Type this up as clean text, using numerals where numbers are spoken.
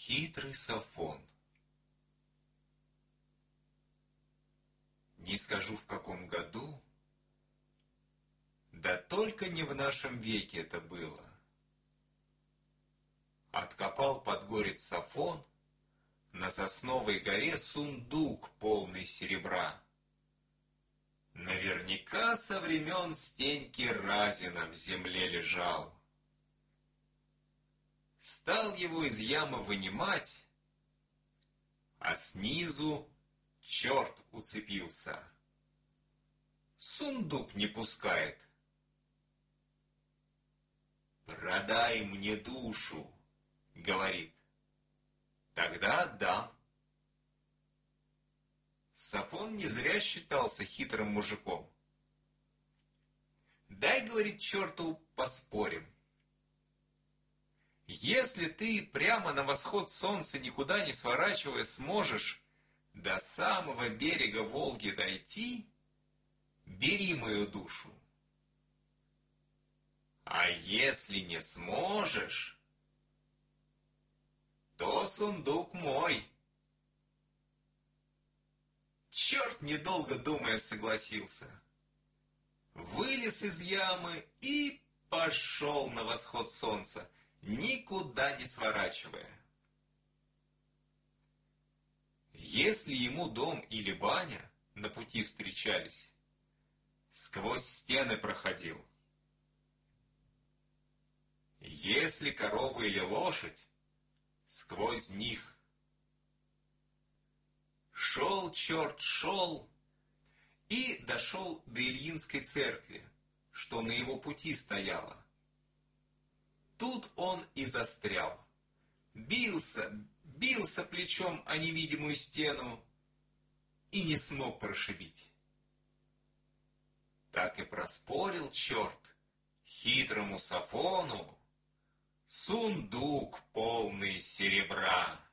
Хитрый Софон. Не скажу, в каком году, да только не в нашем веке это было. Откопал подгорец Софон на сосновой горе сундук, полный серебра. Наверняка со времен Стеньки Разина в земле лежал. Стал его из ямы вынимать, а снизу черт уцепился. Сундук не пускает. «Продай мне душу», — говорит, — «тогда отдам». Софон не зря считался хитрым мужиком. «Дай, — говорит, — черту поспорим. Если ты прямо на восход солнца, никуда не сворачивая, сможешь до самого берега Волги дойти, бери мою душу. А если не сможешь, то сундук мой». Черт, недолго думая, согласился. Вылез из ямы и пошел на восход солнца, никуда не сворачивая. Если ему дом или баня на пути встречались, сквозь стены проходил. Если корова или лошадь, сквозь них. Шел черт, шел, и дошел до Ильинской церкви, что на его пути стояла. Тут он и застрял. Бился плечом о невидимую стену и не смог прошибить. Так и проспорил черт хитрому Софону сундук, полный серебра.